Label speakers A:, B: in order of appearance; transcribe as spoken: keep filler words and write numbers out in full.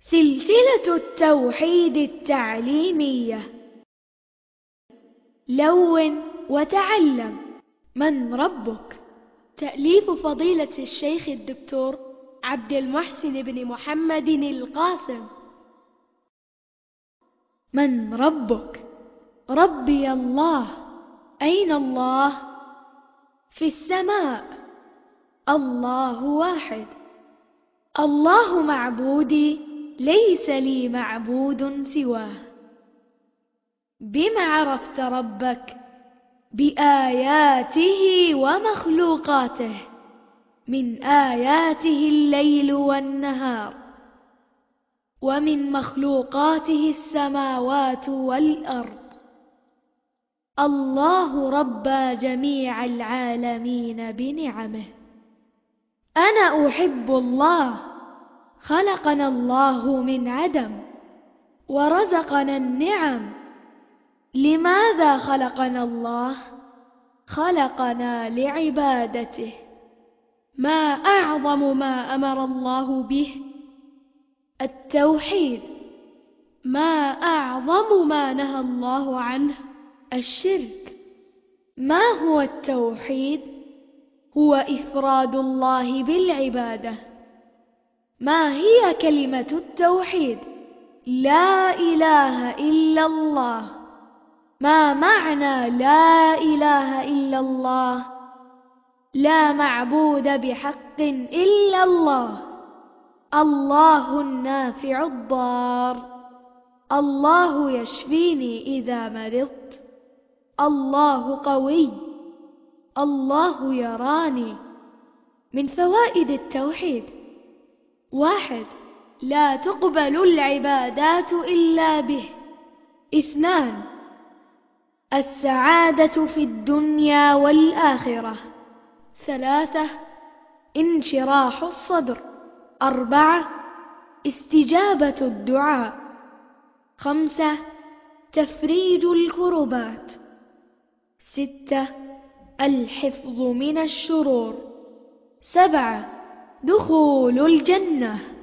A: سلسلة التوحيد التعليمية. لون وتعلم. من ربك؟ تأليف فضيلة الشيخ الدكتور عبد المحسن بن محمد القاسم. من ربك؟ ربي الله. أين الله؟ في السماء. الله واحد. الله معبودي، ليس لي معبود سواه. بما عرفت ربك؟ بآياته ومخلوقاته. من آياته الليل والنهار، ومن مخلوقاته السماوات والأرض. الله ربى جميع العالمين بنعمه. أنا أحب الله. خلقنا الله من عدم ورزقنا النعم. لماذا خلقنا الله؟ خلقنا لعبادته. ما أعظم ما أمر الله به؟ التوحيد. ما أعظم ما نهى الله عنه؟ الشرك. ما هو التوحيد؟ هو إفراد الله بالعبادة. ما هي كلمة التوحيد؟ لا إله إلا الله. ما معنى لا إله إلا الله؟ لا معبود بحق إلا الله. الله النافع الضار. الله يشفيني إذا مرضت. الله قوي. الله يراني. من فوائد التوحيد: واحد، لا تقبل العبادات إلا به. اثنان، السعادة في الدنيا والآخرة. ثلاثة، انشراح الصدر. أربعة، استجابة الدعاء. خمسة، تفريج الكربات. ستة، الحفظ من الشرور. سبعة، دخول الجنة.